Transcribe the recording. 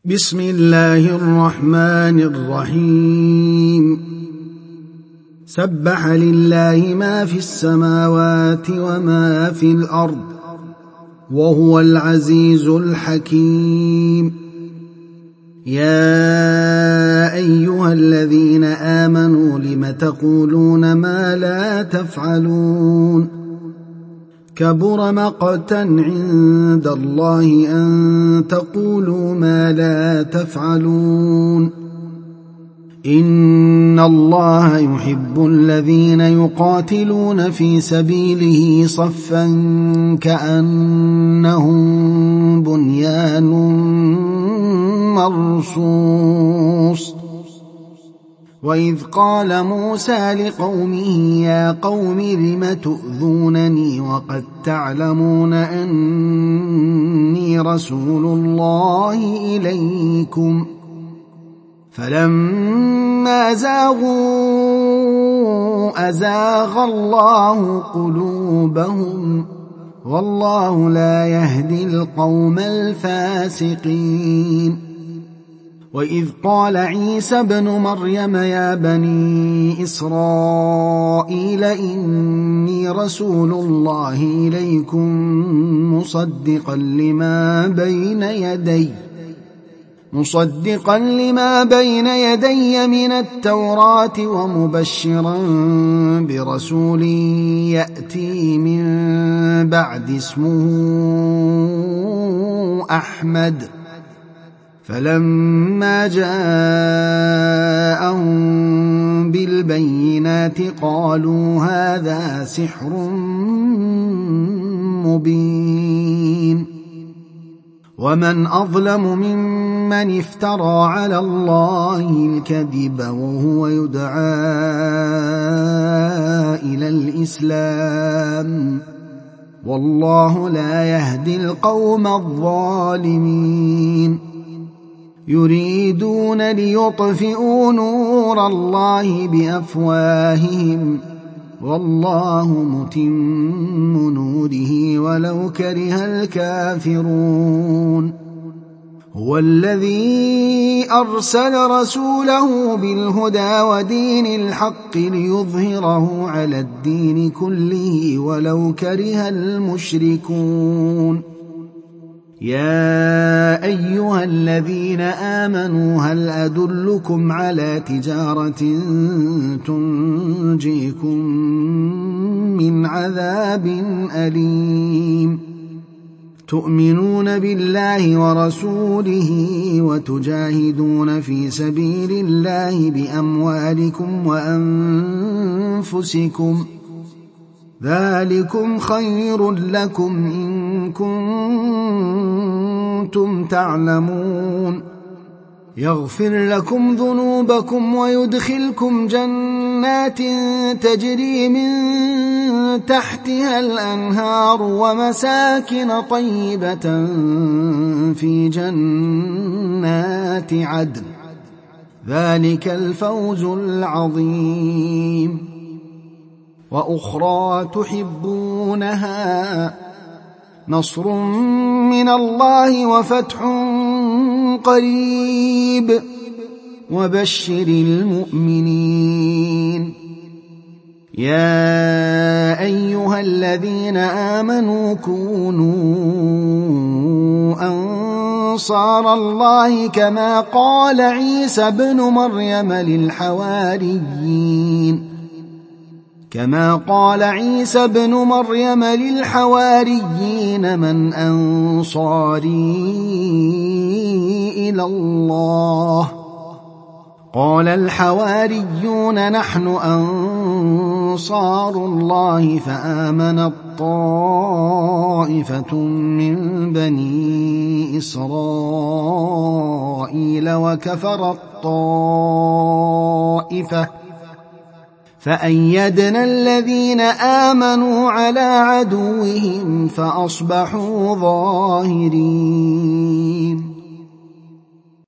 بسم الله الرحمن الرحيم سبح لله ما في السماوات وما في الأرض وهو العزيز الحكيم يا أيها الذين آمنوا لم تقولون ما لا تفعلون كبر مقتا عند الله أن تقولوا ما لا تفعلون إن الله يحب الذين يقاتلون في سبيله صفا كأنهم بنيان مرصوص وإذ قال موسى لقومه يا قوم لم تؤذونني وقد تعلمون أني رسول الله إليكم فلما زاغوا أزاغ الله قلوبهم والله لا يهدي القوم الفاسقين وإذ قال عيسى ابن مريم يا بني إسرائيل إني رسول الله إليكم مصدقا لما بين يدي من التوراة ومبشرا برسول يأتي من بعد اسمه أحمد فلما جاءهم بالبينات قالوا هذا سحر مبين ومن أظلم ممن افترى على الله الكذب وهو يدعى إلى الإسلام والله لا يهدي القوم الظالمين يريدون ليطفئوا نور الله بأفواههم والله متم نوره ولو كره الكافرون هو الذي أرسل رسوله بالهدى ودين الحق ليظهره على الدين كله ولو كره المشركون يا أيها الذين آمنوا هل أدلكم على تجارة تنجيكم من عذاب أليم تؤمنون بالله ورسوله وتجاهدون في سبيل الله بأموالكم وأنفسكم ذلكم خير لكم إن كنتم تعلمون يغفر لكم ذنوبكم ويدخلكم جنات تجري من تحتها الأنهار ومساكن طيبة في جنات عدن ذلك الفوز العظيم وأخرى تحبونها نصر من الله وفتح قريب وبشر المؤمنين يا أيها الذين آمنوا كونوا أنصار الله كما قال عيسى ابن مريم للحواريين من أنصاري إلى الله قال الحواريون نحن أنصار الله فآمنت طائفة من بني إسرائيل وكفرت طائفة فأيدنا الذين آمنوا على عدوهم فأصبحوا ظاهرين